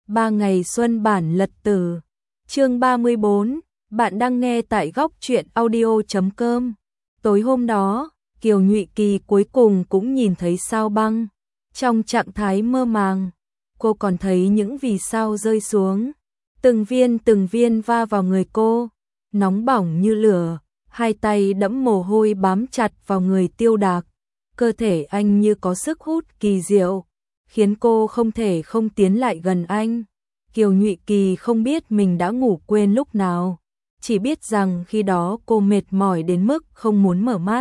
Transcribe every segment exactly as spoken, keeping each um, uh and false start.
Ba ngày xuân bản lật tử. Chương ba mươi bốn, bạn đang nghe tại góc truyện audio chấm com. Tối hôm đó, Kiều Nhụy Kỳ cuối cùng cũng nhìn thấy sao băng. Trong trạng thái mơ màng, cô còn thấy những vì sao rơi xuống. Từng viên từng viên va vào người cô, nóng bỏng như lửa, hai tay đẫm mồ hôi bám chặt vào người Tiêu Đạc. Cơ thể anh như có sức hút kỳ diệu, khiến cô không thể không tiến lại gần anh. Kiều Nhụy Kỳ không biết mình đã ngủ quên lúc nào, chỉ biết rằng khi đó cô mệt mỏi đến mức không muốn mở mắt.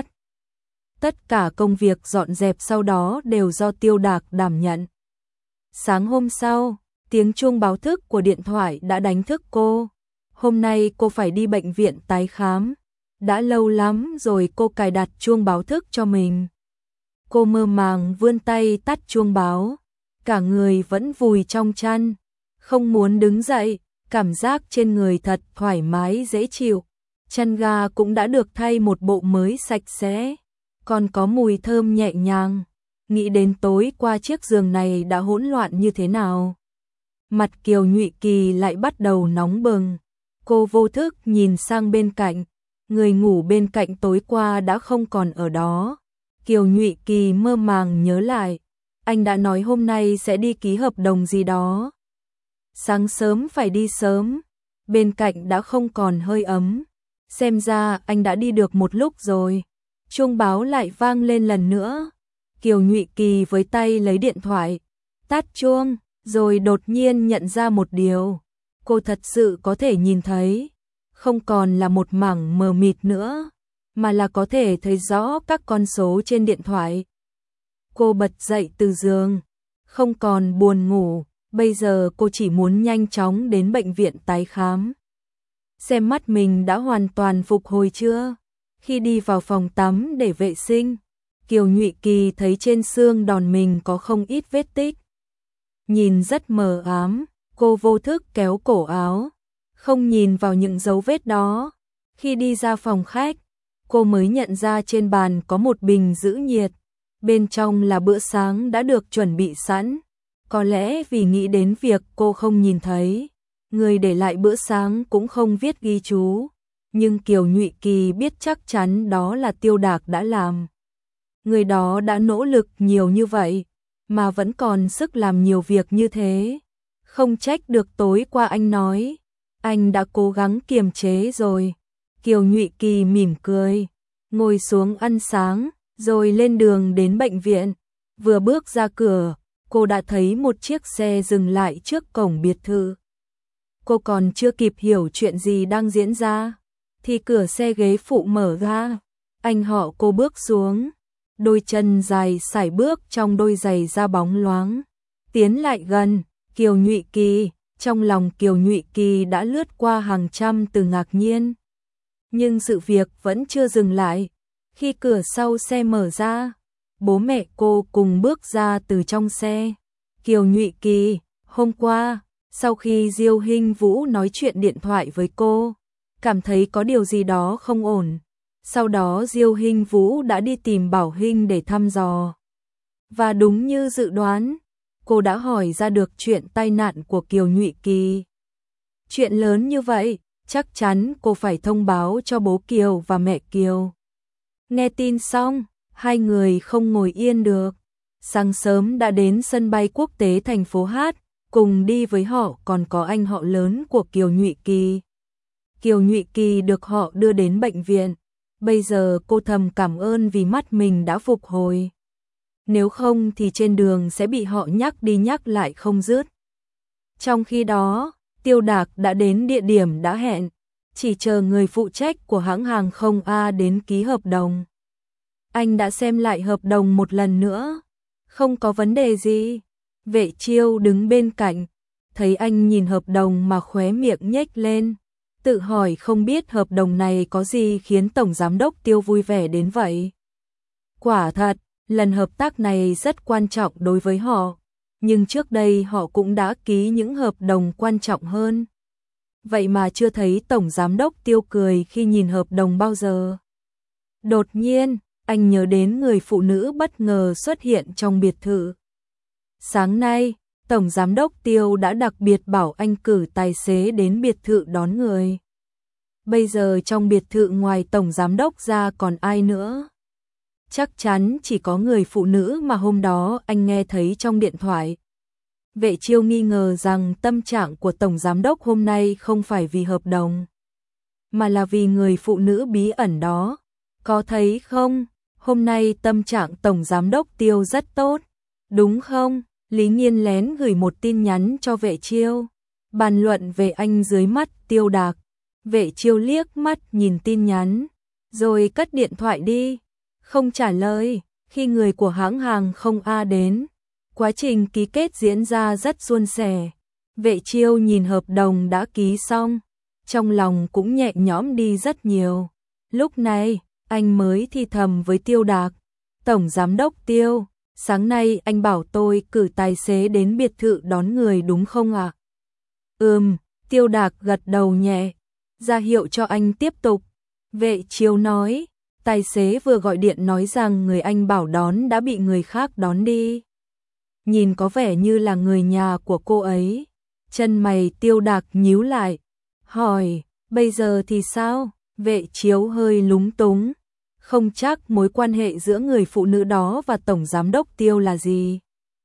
Tất cả công việc dọn dẹp sau đó đều do Tiêu Đạc đảm nhận. Sáng hôm sau, tiếng chuông báo thức của điện thoại đã đánh thức cô. Hôm nay cô phải đi bệnh viện tái khám. Đã lâu lắm rồi cô cài đặt chuông báo thức cho mình. Cô mơ màng vươn tay tắt chuông báo, cả người vẫn vùi trong chăn, không muốn đứng dậy, cảm giác trên người thật thoải mái dễ chịu. Chăn ga cũng đã được thay một bộ mới sạch sẽ, còn có mùi thơm nhẹ nhàng. Nghĩ đến tối qua chiếc giường này đã hỗn loạn như thế nào. Mặt Kiều Nhụy Kỳ lại bắt đầu nóng bừng. Cô vô thức nhìn sang bên cạnh, người ngủ bên cạnh tối qua đã không còn ở đó. Kiều Nhụy Kỳ mơ màng nhớ lại, anh đã nói hôm nay sẽ đi ký hợp đồng gì đó. Sáng sớm phải đi sớm, bên cạnh đã không còn hơi ấm. Xem ra anh đã đi được một lúc rồi. Chuông báo lại vang lên lần nữa. Kiều Nhụy Kỳ với tay lấy điện thoại, tắt chuông, rồi đột nhiên nhận ra một điều. Cô thật sự có thể nhìn thấy, không còn là một mảng mờ mịt nữa, mà là có thể thấy rõ các con số trên điện thoại. Cô bật dậy từ giường, không còn buồn ngủ, bây giờ cô chỉ muốn nhanh chóng đến bệnh viện tái khám. Xem mắt mình đã hoàn toàn phục hồi chưa? Khi đi vào phòng tắm để vệ sinh, Kiều Nhụy Kỳ thấy trên xương đòn mình có không ít vết tích. Nhìn rất mờ ám, cô vô thức kéo cổ áo, không nhìn vào những dấu vết đó. Khi đi ra phòng khách, cô mới nhận ra trên bàn có một bình giữ nhiệt, bên trong là bữa sáng đã được chuẩn bị sẵn. Có lẽ vì nghĩ đến việc cô không nhìn thấy, người để lại bữa sáng cũng không viết ghi chú, nhưng Kiều Nhụy Kỳ biết chắc chắn đó là Tiêu Đạc đã làm. Người đó đã nỗ lực nhiều như vậy, mà vẫn còn sức làm nhiều việc như thế. Không trách được tối qua anh nói, anh đã cố gắng kiềm chế rồi. Kiều Nhụy Kỳ mỉm cười, ngồi xuống ăn sáng, rồi lên đường đến bệnh viện. Vừa bước ra cửa, cô đã thấy một chiếc xe dừng lại trước cổng biệt thự. Cô còn chưa kịp hiểu chuyện gì đang diễn ra, thì cửa xe ghế phụ mở ra. Anh họ cô bước xuống, đôi chân dài sải bước trong đôi giày da bóng loáng. Tiến lại gần, Kiều Nhụy Kỳ, trong lòng Kiều Nhụy Kỳ đã lướt qua hàng trăm từ ngạc nhiên. Nhưng sự việc vẫn chưa dừng lại. Khi cửa sau xe mở ra, bố mẹ cô cùng bước ra từ trong xe. Kiều Nhụy Kỳ, hôm qua, sau khi Diêu Hinh Vũ nói chuyện điện thoại với cô, cảm thấy có điều gì đó không ổn. Sau đó Diêu Hinh Vũ đã đi tìm Bảo Hinh để thăm dò. Và đúng như dự đoán, cô đã hỏi ra được chuyện tai nạn của Kiều Nhụy Kỳ. Chuyện lớn như vậy, chắc chắn cô phải thông báo cho bố Kiều và mẹ Kiều. Nghe tin xong, hai người không ngồi yên được. Sáng sớm đã đến sân bay quốc tế thành phố Hát, cùng đi với họ còn có anh họ lớn của Kiều Nhụy Kỳ. Kiều Nhụy Kỳ được họ đưa đến bệnh viện. Bây giờ cô thầm cảm ơn vì mắt mình đã phục hồi. Nếu không thì trên đường sẽ bị họ nhắc đi nhắc lại không dứt. Trong khi đó, Tiêu Đạc đã đến địa điểm đã hẹn, chỉ chờ người phụ trách của hãng hàng không A đến ký hợp đồng. Anh đã xem lại hợp đồng một lần nữa, không có vấn đề gì. Vệ Chiêu đứng bên cạnh, thấy anh nhìn hợp đồng mà khóe miệng nhếch lên, tự hỏi không biết hợp đồng này có gì khiến Tổng Giám đốc Tiêu vui vẻ đến vậy. Quả thật, lần hợp tác này rất quan trọng đối với họ, nhưng trước đây họ cũng đã ký những hợp đồng quan trọng hơn. Vậy mà chưa thấy Tổng Giám đốc Tiêu cười khi nhìn hợp đồng bao giờ. Đột nhiên, anh nhớ đến người phụ nữ bất ngờ xuất hiện trong biệt thự. Sáng nay, Tổng Giám đốc Tiêu đã đặc biệt bảo anh cử tài xế đến biệt thự đón người. Bây giờ trong biệt thự ngoài Tổng Giám đốc ra còn ai nữa? Chắc chắn chỉ có người phụ nữ mà hôm đó anh nghe thấy trong điện thoại. Vệ Chiêu nghi ngờ rằng tâm trạng của Tổng Giám đốc hôm nay không phải vì hợp đồng, mà là vì người phụ nữ bí ẩn đó. Có thấy không, hôm nay tâm trạng Tổng Giám đốc Tiêu rất tốt, đúng không? Lý Nghiên lén gửi một tin nhắn cho Vệ Chiêu, bàn luận về anh dưới mắt Tiêu Đạc. Vệ Chiêu liếc mắt nhìn tin nhắn, rồi cất điện thoại đi, không trả lời. Khi người của hãng hàng không A đến, quá trình ký kết diễn ra rất suôn sẻ. Vệ Chiêu nhìn hợp đồng đã ký xong, trong lòng cũng nhẹ nhõm đi rất nhiều. Lúc này, anh mới thì thầm với Tiêu Đạc, Tổng Giám đốc Tiêu, sáng nay anh bảo tôi cử tài xế đến biệt thự đón người đúng không ạ? À? Ừm, Tiêu Đạc gật đầu nhẹ, ra hiệu cho anh tiếp tục. Vệ Chiêu nói, tài xế vừa gọi điện nói rằng người anh bảo đón đã bị người khác đón đi. Nhìn có vẻ như là người nhà của cô ấy. Chân mày Tiêu Đạc nhíu lại, hỏi, bây giờ thì sao? Vệ Chiếu hơi lúng túng, không chắc mối quan hệ giữa người phụ nữ đó và Tổng Giám đốc Tiêu là gì.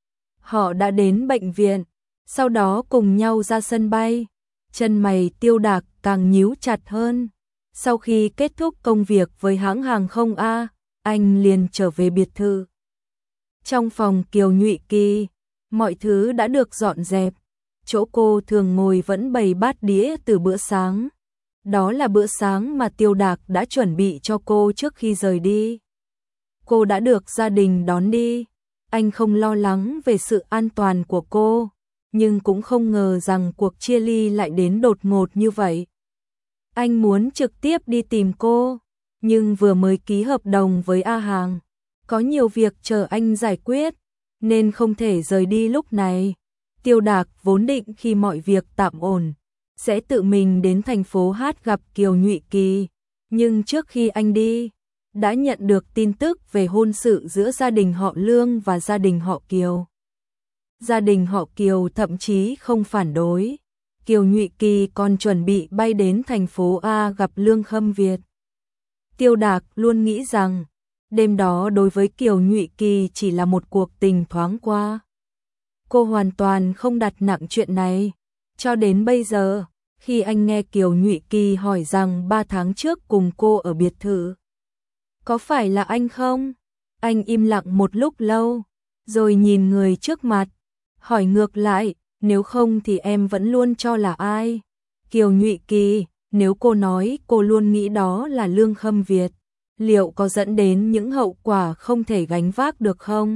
Họ đã đến bệnh viện, sau đó cùng nhau ra sân bay. Chân mày Tiêu Đạc càng nhíu chặt hơn. Sau khi kết thúc công việc với hãng hàng không A, anh liền trở về biệt thự. Trong phòng Kiều Nhụy Kỳ, mọi thứ đã được dọn dẹp. Chỗ cô thường ngồi vẫn bày bát đĩa từ bữa sáng. Đó là bữa sáng mà Tiêu Đạc đã chuẩn bị cho cô trước khi rời đi. Cô đã được gia đình đón đi. Anh không lo lắng về sự an toàn của cô, nhưng cũng không ngờ rằng cuộc chia ly lại đến đột ngột như vậy. Anh muốn trực tiếp đi tìm cô, nhưng vừa mới ký hợp đồng với A Hàng, có nhiều việc chờ anh giải quyết, nên không thể rời đi lúc này. Tiêu Đạc vốn định khi mọi việc tạm ổn, sẽ tự mình đến thành phố Hát gặp Kiều Nhụy Kỳ, nhưng trước khi anh đi, đã nhận được tin tức về hôn sự giữa gia đình họ Lương và gia đình họ Kiều. Gia đình họ Kiều thậm chí không phản đối. Kiều Nhụy Kỳ còn chuẩn bị bay đến thành phố A gặp Lương Khâm Việt. Tiêu Đạc luôn nghĩ rằng, đêm đó đối với Kiều Nhụy Kỳ chỉ là một cuộc tình thoáng qua. Cô hoàn toàn không đặt nặng chuyện này. Cho đến bây giờ, khi anh nghe Kiều Nhụy Kỳ hỏi rằng ba tháng trước cùng cô ở biệt thự, có phải là anh không? Anh im lặng một lúc lâu, rồi nhìn người trước mặt, hỏi ngược lại, nếu không thì em vẫn luôn cho là ai? Kiều Nhụy Kỳ, nếu cô nói cô luôn nghĩ đó là Lương Khâm Việt, liệu có dẫn đến những hậu quả không thể gánh vác được không?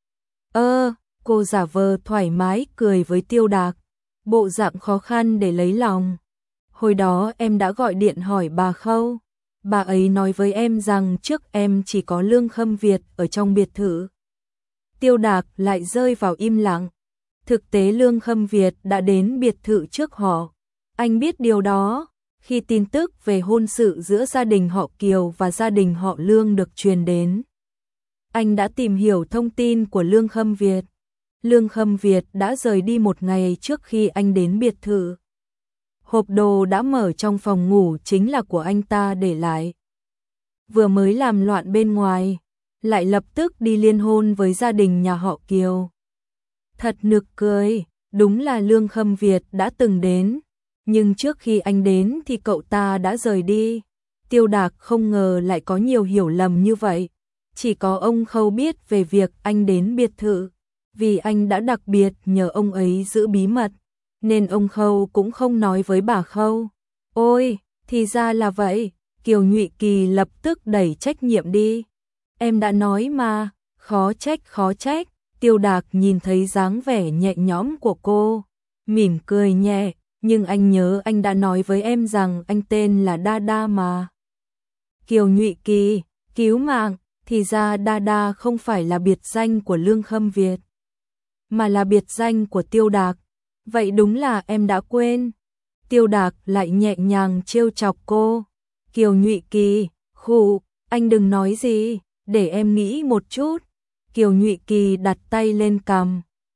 Ơ, cô giả vờ thoải mái cười với Tiêu Đạc, bộ dạng khó khăn để lấy lòng. Hồi đó em đã gọi điện hỏi bà Khâu, bà ấy nói với em rằng trước em chỉ có Lương Khâm Việt ở trong biệt thự. Tiêu Đạc lại rơi vào im lặng. Thực tế Lương Khâm Việt đã đến biệt thự trước họ. Anh biết điều đó, khi tin tức về hôn sự giữa gia đình họ Kiều và gia đình họ Lương được truyền đến. Anh đã tìm hiểu thông tin của Lương Khâm Việt. Lương Khâm Việt đã rời đi một ngày trước khi anh đến biệt thự. Hộp đồ đã mở trong phòng ngủ chính là của anh ta để lại. Vừa mới làm loạn bên ngoài, lại lập tức đi liên hôn với gia đình nhà họ Kiều. Thật nực cười, đúng là Lương Khâm Việt đã từng đến, nhưng trước khi anh đến thì cậu ta đã rời đi. Tiêu Đạc không ngờ lại có nhiều hiểu lầm như vậy. Chỉ có ông Khâu biết về việc anh đến biệt thự, vì anh đã đặc biệt nhờ ông ấy giữ bí mật, nên ông Khâu cũng không nói với bà Khâu. Ôi, thì ra là vậy, Kiều Nhụy Kỳ lập tức đẩy trách nhiệm đi. Em đã nói mà, khó trách khó trách. Tiêu Đạc nhìn thấy dáng vẻ nhẹ nhõm của cô, mỉm cười nhẹ, nhưng anh nhớ anh đã nói với em rằng anh tên là Đa Đa mà. Kiều Nhụy Kỳ, cứu mạng, thì ra Đa Đa không phải là biệt danh của Lương Khâm Việt, mà là biệt danh của Tiêu Đạc. Vậy đúng là em đã quên. Tiêu Đạc lại nhẹ nhàng trêu chọc cô. Kiều Nhụy Kỳ, khụ, anh đừng nói gì, để em nghĩ một chút. Kiều Nhụy Kỳ đặt tay lên cằm,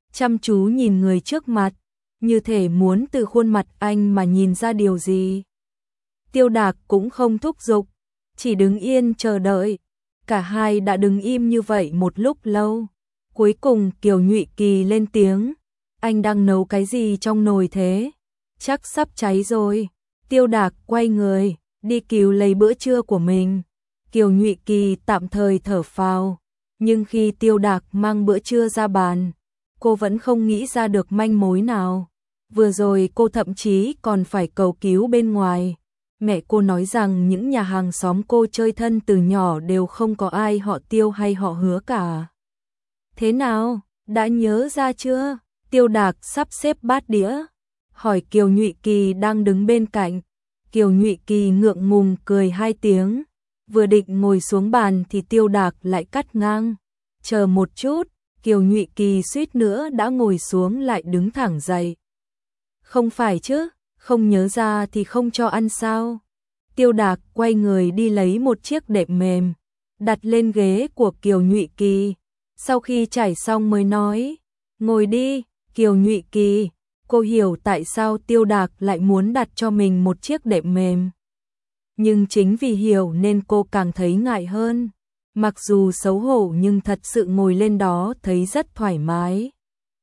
chăm chú nhìn người trước mặt, như thể muốn từ khuôn mặt anh mà nhìn ra điều gì. Tiêu Đạc cũng không thúc giục, chỉ đứng yên chờ đợi. Cả hai đã đứng im như vậy một lúc lâu. Cuối cùng Kiều Nhụy Kỳ lên tiếng, anh đang nấu cái gì trong nồi thế? Chắc sắp cháy rồi. Tiêu Đạc quay người, đi cứu lấy bữa trưa của mình. Kiều Nhụy Kỳ tạm thời thở phào, nhưng khi Tiêu Đạc mang bữa trưa ra bàn, cô vẫn không nghĩ ra được manh mối nào. Vừa rồi cô thậm chí còn phải cầu cứu bên ngoài. Mẹ cô nói rằng những nhà hàng xóm cô chơi thân từ nhỏ đều không có ai họ Tiêu hay họ Hứa cả. Thế nào, đã nhớ ra chưa? Tiêu Đạc sắp xếp bát đĩa, hỏi Kiều Nhụy Kỳ đang đứng bên cạnh. Kiều Nhụy Kỳ ngượng ngùng cười hai tiếng, vừa định ngồi xuống bàn thì Tiêu Đạc lại cắt ngang. Chờ một chút, Kiều Nhụy Kỳ suýt nữa đã ngồi xuống lại đứng thẳng dậy. Không phải chứ, không nhớ ra thì không cho ăn sao? Tiêu Đạc quay người đi lấy một chiếc đệm mềm, đặt lên ghế của Kiều Nhụy Kỳ. Sau khi trải xong mới nói, ngồi đi, Kiều Nhụy Kỳ. Cô hiểu tại sao Tiêu Đạc lại muốn đặt cho mình một chiếc đệm mềm. Nhưng chính vì hiểu nên cô càng thấy ngại hơn. Mặc dù xấu hổ nhưng thật sự ngồi lên đó thấy rất thoải mái.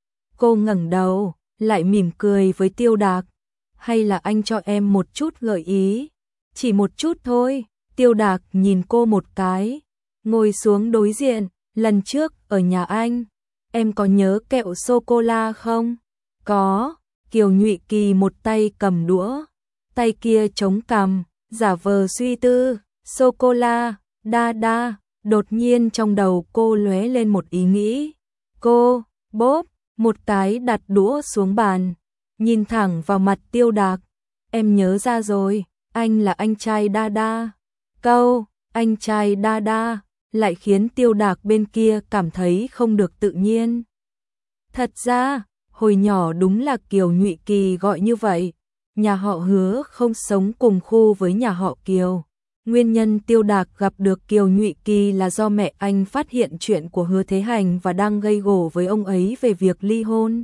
Cô ngẩng đầu, lại mỉm cười với Tiêu Đạc. Hay là anh cho em một chút gợi ý? Chỉ một chút thôi. Tiêu Đạc nhìn cô một cái, ngồi xuống đối diện. Lần trước ở nhà anh, em có nhớ kẹo sô-cô-la không? Có. Kiều Nhụy Kỳ một tay cầm đũa, tay kia chống cằm, giả vờ suy tư. Sô-cô-la, đa đa. Đột nhiên trong đầu cô lóe lên một ý nghĩ. Cô, bốp, một cái đặt đũa xuống bàn, nhìn thẳng vào mặt Tiêu Đạc. Em nhớ ra rồi, anh là anh trai đa đa. Câu, anh trai đa đa, lại khiến Tiêu Đạc bên kia cảm thấy không được tự nhiên. Thật ra, hồi nhỏ đúng là Kiều Nhụy Kỳ gọi như vậy. Nhà họ Hứa không sống cùng khu với nhà họ Kiều. Nguyên nhân Tiêu Đạc gặp được Kiều Nhụy Kỳ là do mẹ anh phát hiện chuyện của Hứa Thế Hành và đang gây gổ với ông ấy về việc ly hôn.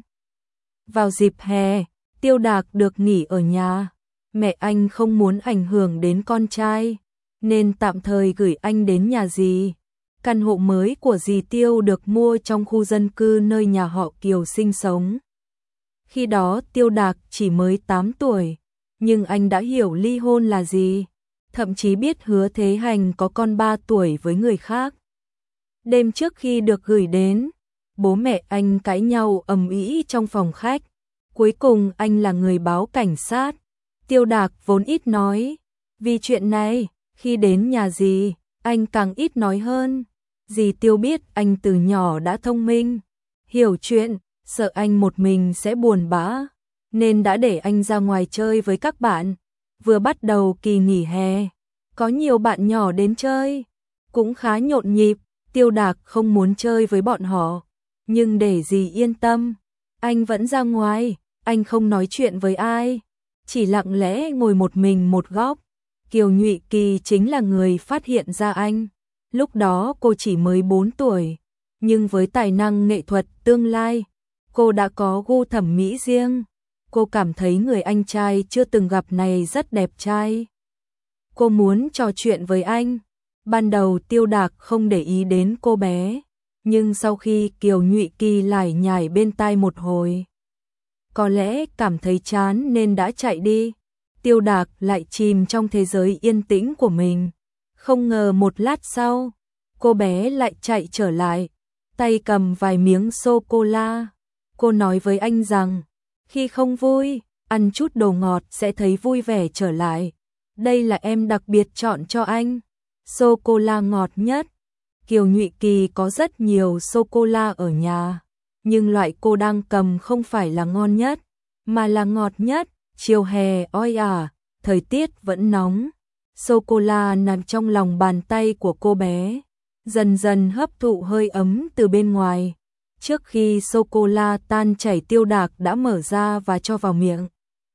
Vào dịp hè, Tiêu Đạc được nghỉ ở nhà. Mẹ anh không muốn ảnh hưởng đến con trai, nên tạm thời gửi anh đến nhà dì. Căn hộ mới của dì Tiêu được mua trong khu dân cư nơi nhà họ Kiều sinh sống. Khi đó Tiêu Đạc chỉ mới tám tuổi, nhưng anh đã hiểu ly hôn là gì, thậm chí biết Hứa Thế Hành có con ba tuổi với người khác. Đêm trước khi được gửi đến, bố mẹ anh cãi nhau ầm ĩ trong phòng khách. Cuối cùng anh là người báo cảnh sát. Tiêu Đạc vốn ít nói, vì chuyện này, khi đến nhà dì, anh càng ít nói hơn. Dì Tiêu biết anh từ nhỏ đã thông minh, hiểu chuyện, sợ anh một mình sẽ buồn bã, nên đã để anh ra ngoài chơi với các bạn. Vừa bắt đầu kỳ nghỉ hè, có nhiều bạn nhỏ đến chơi, cũng khá nhộn nhịp. Tiêu Đạc không muốn chơi với bọn họ, nhưng để dì yên tâm, anh vẫn ra ngoài. Anh không nói chuyện với ai, chỉ lặng lẽ ngồi một mình một góc. Kiều Nhụy Kỳ chính là người phát hiện ra anh. Lúc đó cô chỉ mới bốn tuổi, nhưng với tài năng nghệ thuật tương lai, cô đã có gu thẩm mỹ riêng. Cô cảm thấy người anh trai chưa từng gặp này rất đẹp trai. Cô muốn trò chuyện với anh. Ban đầu Tiêu Đạc không để ý đến cô bé, nhưng sau khi Kiều Nhụy Kỳ lải nhải bên tai một hồi, có lẽ cảm thấy chán nên đã chạy đi. Tiêu Đạc lại chìm trong thế giới yên tĩnh của mình. Không ngờ một lát sau, cô bé lại chạy trở lại, tay cầm vài miếng sô-cô-la. Cô nói với anh rằng, khi không vui, ăn chút đồ ngọt sẽ thấy vui vẻ trở lại. Đây là em đặc biệt chọn cho anh, sô-cô-la ngọt nhất. Kiều Nhụy Kỳ có rất nhiều sô-cô-la ở nhà, nhưng loại cô đang cầm không phải là ngon nhất, mà là ngọt nhất. Chiều hè oi ả, thời tiết vẫn nóng. Sô-cô-la nằm trong lòng bàn tay của cô bé, dần dần hấp thụ hơi ấm từ bên ngoài. Trước khi sô-cô-la tan chảy, Tiêu Đạc đã mở ra và cho vào miệng.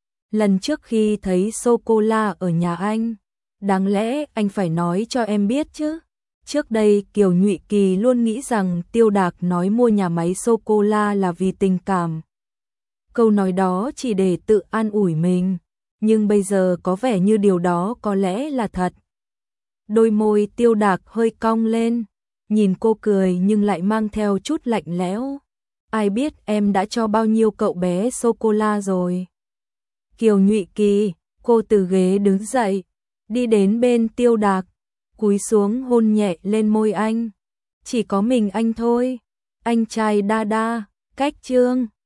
Lần trước khi thấy sô-cô-la ở nhà anh, đáng lẽ anh phải nói cho em biết chứ. Trước đây Kiều Nhụy Kỳ luôn nghĩ rằng Tiêu Đạc nói mua nhà máy sô-cô-la là vì tình cảm. Câu nói đó chỉ để tự an ủi mình, nhưng bây giờ có vẻ như điều đó có lẽ là thật. Đôi môi Tiêu Đạc hơi cong lên, nhìn cô cười nhưng lại mang theo chút lạnh lẽo. Ai biết em đã cho bao nhiêu cậu bé sô-cô-la rồi. Kiều Nhụy Kỳ, cô từ ghế đứng dậy, đi đến bên Tiêu Đạc, cúi xuống hôn nhẹ lên môi anh. Chỉ có mình anh thôi, anh trai đa đa, cách chương.